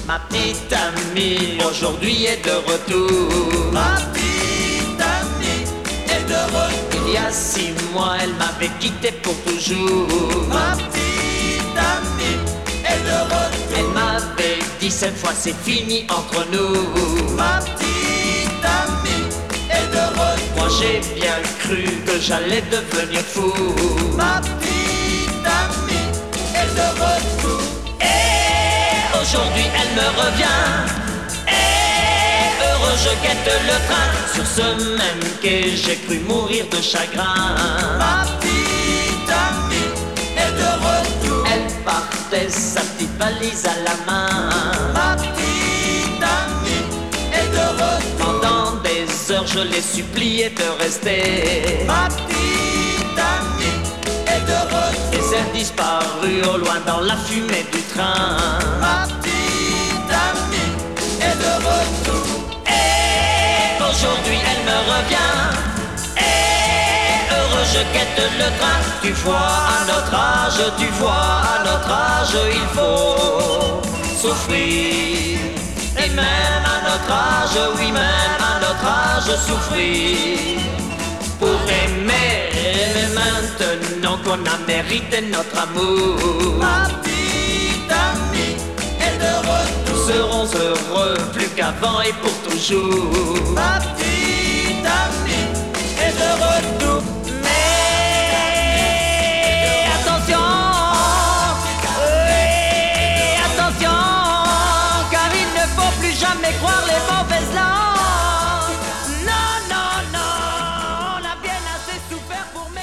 Ma petite amie aujourd'hui est de retour. Ma petite amie est de retour. Il y a 6 mois elle m'avait quitté pour toujours. Ma petite amie est de retour. Elle m'avait dit cette fois c'est fini entre nous. Ma petite amie est de retour. Moi j'ai bien cru que j'allais devenir fou. Ma petite amie est de retour. Et aujourd'hui elle me revient. Et heureux je guette le train. Sur ce même quai j'ai cru mourir de chagrin. Ma petite amie est de retour. Elle partait sa petite valise à la main. Ma petite amie est de retour. Pendant des heures je l'ai supplié de rester. Ma petite amie est de retour. Et s'est disparue au loin dans la fumée du train. Ma petite amie est de retour. Et aujourd'hui elle me revient. Et heureux je guette le train. Tu vois à notre âge, tu vois à notre âge il faut souffrir. Et même à notre âge, oui même à notre âge souffrir. Pour aimer, mais maintenant qu'on a mérité notre amour. Ma petite amie est de retour. Nous serons heureux plus qu'avant et pour toujours. Ma petite amie est de retour. Mais attention, attention, car il ne faut plus jamais croire les mauvaises langues. Non, non, non, on a bien assez souffert pour